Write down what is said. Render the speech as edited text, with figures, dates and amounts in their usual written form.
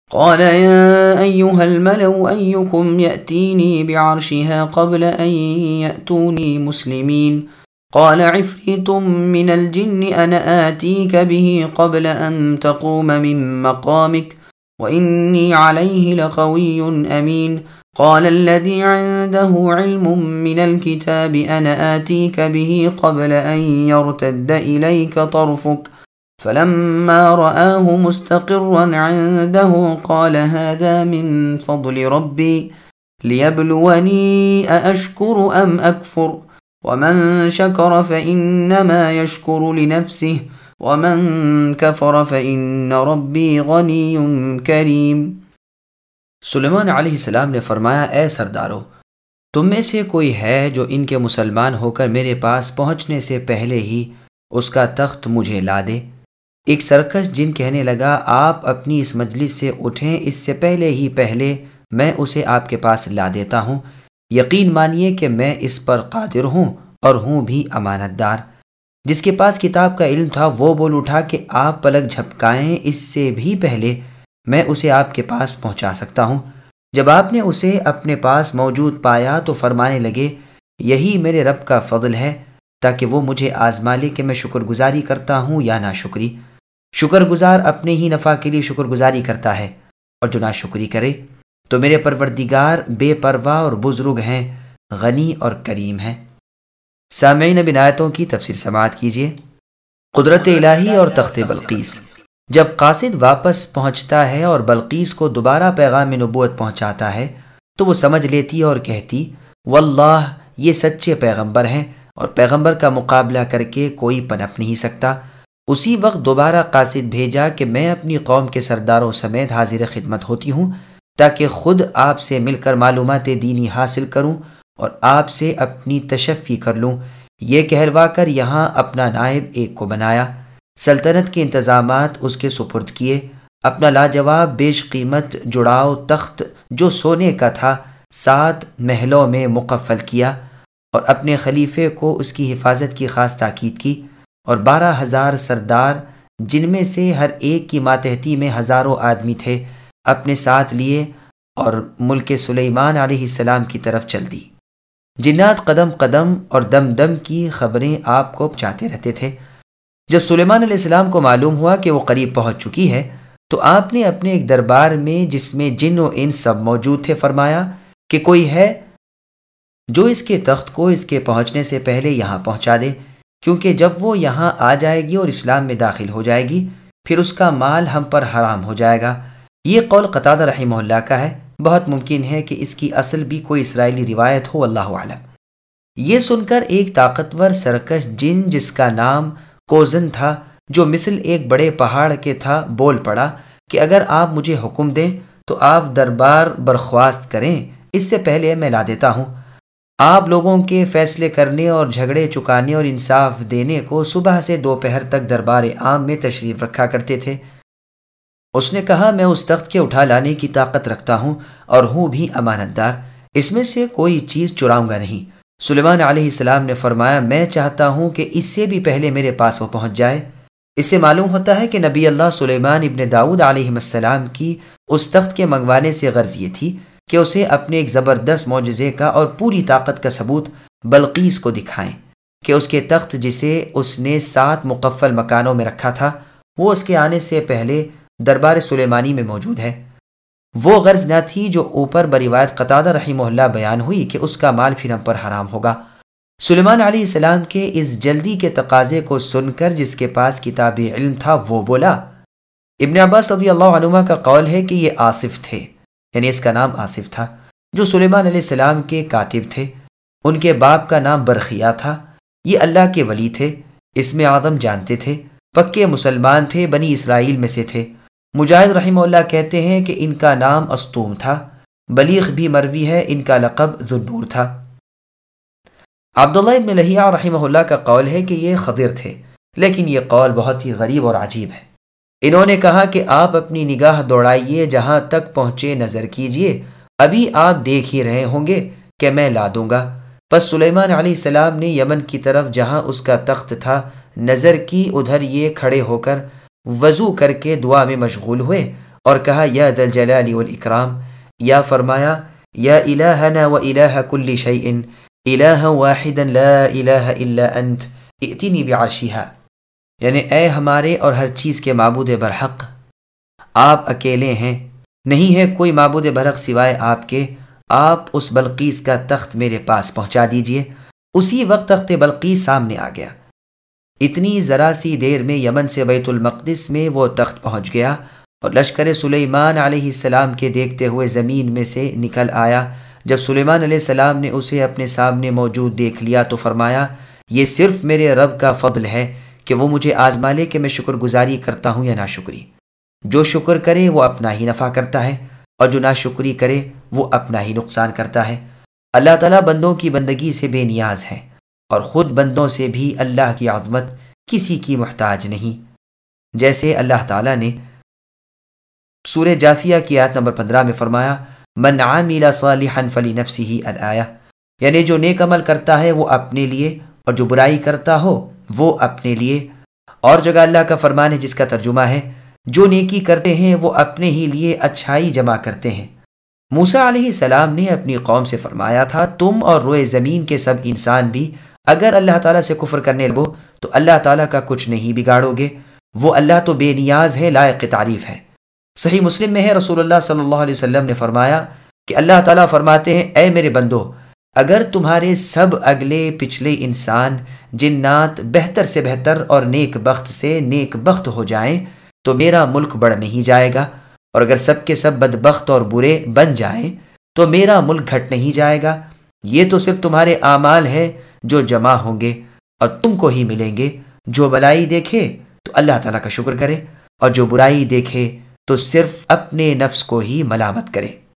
قال يا أيها الملأ أيكم يأتيني بعرشها قبل أن يأتوني مسلمين قال عفريت من الجن أنا آتيك به قبل أن تقوم من مقامك وإني عليه لقوي أمين قال الذي عنده علم من الكتاب أنا آتيك به قبل أن يرتد إليك طرفك فلما رآه مستقرا عنده قال هذا من فضل ربي ليبلوني أأشكر أم أكفر ومن شكر فإنما يشكر لنفسه ومن كفر فإن ربي غني كريم۔ سلیمان علیہ السلام نے فرمایا، اے سردارو، تم میں سے کوئی ہے جو ان کے مسلمان ہو کر میرے پاس پہنچنے سے پہلے ہی اس کا تخت مجھے لا دے؟ ایک سرکش جن کہنے لگا، آپ اپنی اس مجلس سے اٹھیں، اس سے پہلے میں اسے آپ کے پاس لا دیتا ہوں۔ یقین مانیے کہ میں اس پر قادر ہوں اور ہوں بھی امانت دار۔ جس کے پاس کتاب کا علم تھا وہ بول اٹھا کہ آپ پلک جھپکائیں، اس سے بھی پہلے میں اسے آپ کے پاس پہنچا سکتا ہوں۔ جب آپ نے اسے اپنے پاس موجود پایا تو فرمانے لگے، یہی میرے رب کا فضل ہے تاکہ وہ مجھے آزما لے کہ میں شکر گزاری کرتا ہوں یا ناشکری۔ شکر گزار اپنے ہی نفع کے لیے شکر گزاری کرتا ہے، اور جو ناشکری کرے تو میرے پروردگار بے پرواہ اور بزرگ ہیں، غنی اور کریم ہیں۔ سامعین، اب ان آیتوں کی تفسیر سماعت کیجیے۔ قدرت الہی اور تخت بلقیس۔ جب قاصد واپس پہنچتا ہے اور بلقیس کو دوبارہ پیغام نبوت پہنچاتا ہے تو وہ سمجھ لیتی اور کہتی، واللہ یہ سچے پیغمبر ہیں اور پیغمبر کا مقابلہ کر کے کوئی پنپ نہیں سکتا۔ اسی وقت دوبارہ قاصد بھیجا کہ میں اپنی قوم کے سرداروں سمیت حاضر خدمت ہوتی ہوں تاکہ خود آپ سے مل کر معلومات دینی حاصل کروں اور آپ سے اپنی تشفی کر لوں۔ یہ کہلوا کر یہاں اپنا نائب ایک کو بنایا، سلطنت کے انتظامات اس کے سپرد کیے، اپنا لاجواب بیش قیمت جڑاؤ تخت جو سونے کا تھا 7 محلوں میں مقفل کیا، اور اپنے خلیفے کو اس کی حفاظت کی خاص تاکید کی، اور 12,000 سردار جن میں سے ہر ایک کی ماتحتی میں ہزاروں آدمی تھے اپنے ساتھ لیے اور ملک سلیمان علیہ السلام کی طرف چل دی۔ جنات قدم قدم اور دم دم کی خبریں آپ کو پہنچاتے رہتے تھے۔ جب سلیمان علیہ السلام کو معلوم ہوا کہ وہ قریب پہنچ چکی ہے تو آپ نے اپنے ایک دربار میں جس میں جن و انس سب موجود تھے فرمایا کہ کوئی ہے جو اس کے تخت کو اس کے پہنچنے سے پہلے یہاں پہنچا دے، کیونکہ جب وہ یہاں آ جائے گی اور اسلام میں داخل ہو جائے گی پھر اس کا مال ہم پر حرام ہو جائے گا۔ یہ قول قتادہ رحمہ اللہ کا ہے، بہت ممکن ہے کہ اس کی اصل بھی کوئی اسرائیلی روایت ہو، اللہ اعلم۔ یہ سن کر ایک طاقتور سرکش جن جس کا نام کوزن تھا، جو مثل ایک بڑے پہاڑ کے تھا، بول پڑا کہ اگر آپ مجھے حکم دیں تو آپ دربار برخواست کریں، اس سے پہلے میں لا دیتا ہوں۔ آپ لوگوں کے فیصلے کرنے اور جھگڑے چکانے اور انصاف دینے کو صبح سے دوپہر تک دربار عام میں تشریف رکھا کرتے تھے۔ اس نے کہا، میں اس تخت کے اٹھا لانے کی طاقت رکھتا ہوں اور ہوں بھی امانت دار، اس میں سے کوئی چیز چراؤں گا نہیں۔ سلیمان علیہ السلام نے فرمایا، میں چاہتا ہوں کہ اس سے بھی پہلے میرے پاس وہ پہنچ جائے۔ اس سے معلوم ہوتا ہے کہ نبی اللہ سلیمان ابن داؤد علیہ السلام کی اس تخت کے منگوانے سے غرض یہ تھی کہ اسے اپنے ایک زبردست معجزے کا اور پوری طاقت کا ثبوت بلقیس کو دکھائیں کہ اس کے تخت جسے اس نے 7 مقفل مکانوں میں رکھا تھا وہ اس کے آنے سے پہلے دربار سلیمانی میں موجود ہے۔ وہ غرض نہ تھی جو اوپر بروایت قتادہ رحمہ اللہ بیان ہوئی کہ اس کا مال پھر ہم پر حرام ہوگا۔ سلیمان علیہ السلام کے اس جلدی کے تقاضے کو سن کر جس کے پاس کتاب علم تھا وہ بولا۔ ابن عباس رضی اللہ عنہما کا قول ہے کہ یہ آصف تھے، یعنی اس کا نام آصف تھا، جو سلیمان علیہ السلام کے کاتب تھے۔ ان کے باپ کا نام برخیا تھا۔ یہ اللہ کے ولی تھے، اسم اعظم جانتے تھے، پکے مسلمان تھے، بنی اسرائیل میں سے تھے۔ مجاہد رحمہ اللہ کہتے ہیں کہ ان کا نام اسطوم تھا۔ بلیغ بھی مروی ہے، ان کا لقب ذوالنور تھا۔ عبداللہ ابن لہیع رحمہ اللہ کا قول ہے کہ یہ خضر تھے، لیکن یہ قول بہت ہی غریب اور عجیب ہے۔ انہوں نے کہا کہ آپ اپنی نگاہ دوڑائیے، جہاں تک پہنچے نظر کیجیے، ابھی آپ دیکھ ہی رہے ہوں گے کہ میں لا دوں گا۔ پس سلیمان علیہ السلام نے یمن کی طرف جہاں اس کا تخت تھا نظر کی، ادھر یہ کھڑے ہو کر وضو کر کے دعا میں مشغول ہوئے اور کہا یا ذا الجلال والاکرام، یا فرمایا یا الہنا و الہ کل شیء الہ واحدا لا الہ الا انت ائتنی بعرشہا، یعنی اے ہمارے اور ہر چیز کے معبود برحق، آپ اکیلے ہیں، نہیں ہے کوئی معبود برحق سوائے آپ کے، آپ اس بلقیس کا تخت میرے پاس پہنچا دیجئے۔ اسی وقت تخت بلقیس سامنے آ گیا۔ اتنی ذرا سی دیر میں یمن سے بیت المقدس میں وہ تخت پہنچ گیا اور لشکر سلیمان علیہ السلام کے دیکھتے ہوئے زمین میں سے نکل آیا۔ جب سلیمان علیہ السلام نے اسے اپنے سامنے موجود دیکھ لیا تو فرمایا یہ صرف میرے رب کا فضل ہے کہ وہ مجھے آزما لے کہ میں شکر گزاری کرتا ہوں یا ناشکری۔ جو شکر کرے وہ اپنا ہی نفع کرتا ہے اور جو ناشکری کرے وہ اپنا ہی نقصان کرتا ہے۔ اللہ تعالیٰ بندوں کی بندگی سے بے نیاز ہے اور خود بندوں سے بھی اللہ کی عظمت کسی کی محتاج نہیں۔ جیسے اللہ تعالیٰ نے سورہ جاثیہ کی آیت نمبر 15 میں فرمایا من عامل صالحا فلنفسہ الآیہ، یعنی جو نیک عمل کرتا ہے وہ اپنے لیے اور جو برائی کرتا ہو وہ اپنے لیے۔ اور جگہ اللہ کا فرمان ہے جس کا ترجمہ ہے جو نیکی کرتے ہیں وہ اپنے ہی لیے اچھائی جمع کرتے ہیں۔ موسیٰ علیہ السلام نے اپنی قوم سے فرمایا تھا تم اور روئے زمین کے سب انسان بھی اگر اللہ تعالیٰ سے کفر کرنے لگو تو اللہ تعالیٰ کا کچھ نہیں بگاڑو گے، وہ اللہ تو بے نیاز ہے، لائق تعریف ہے۔ صحیح مسلم میں ہے رسول اللہ صلی اللہ علیہ وسلم نے فرمایا کہ اللہ تعالیٰ فرماتے ہیں اے میرے بندو، اگر تمہارے سب اگلے پچھلے انسان جنات بہتر سے بہتر اور نیک بخت سے نیک بخت ہو جائیں تو میرا ملک بڑھ نہیں جائے گا، اور اگر سب کے سب بدبخت اور برے بن جائیں تو میرا ملک گھٹ نہیں جائے گا۔ یہ تو صرف تمہارے اعمال ہیں جو جمع ہوں گے اور تم کو ہی ملیں گے۔ جو بلائی دیکھے تو اللہ تعالیٰ کا شکر کرے اور جو برائی دیکھے تو صرف اپنے نفس کو ہی ملامت کرے۔